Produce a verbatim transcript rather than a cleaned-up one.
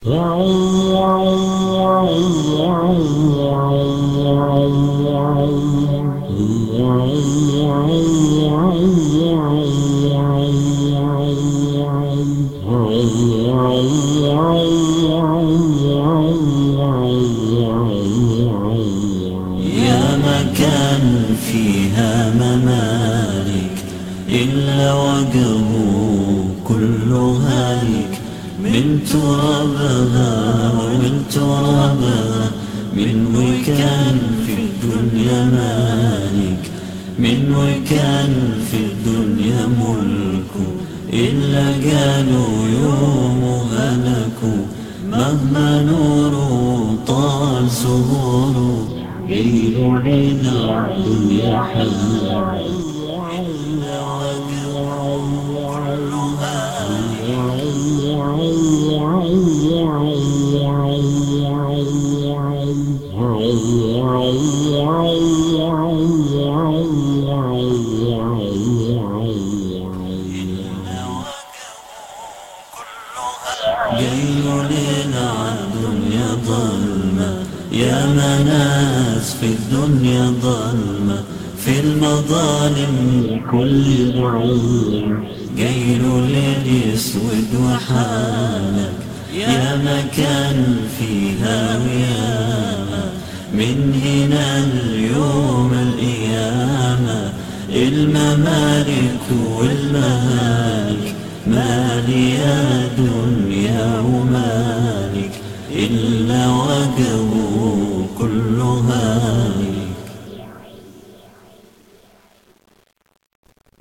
يا مكان فيها ممالك إلا وجهه كل هالك، من ترابها ومن ترابها، من وكان في الدنيا مالك، من وكان في الدنيا ملك، إلا قالوا يوم هلكوا. مهما نور طال سهور غير عنا الدنيا حلوة، جيلنا عالدنيا ظلمة، يا مناس في الدنيا ظلمة، في المظالم كل ضعيف جيل الليل يسود وحالك. يا مكان فيها وياما، من هنا اليوم القيامة، الممالك والمهالك. مالي يا دنيا ومالك إلا وجهه كل هالك.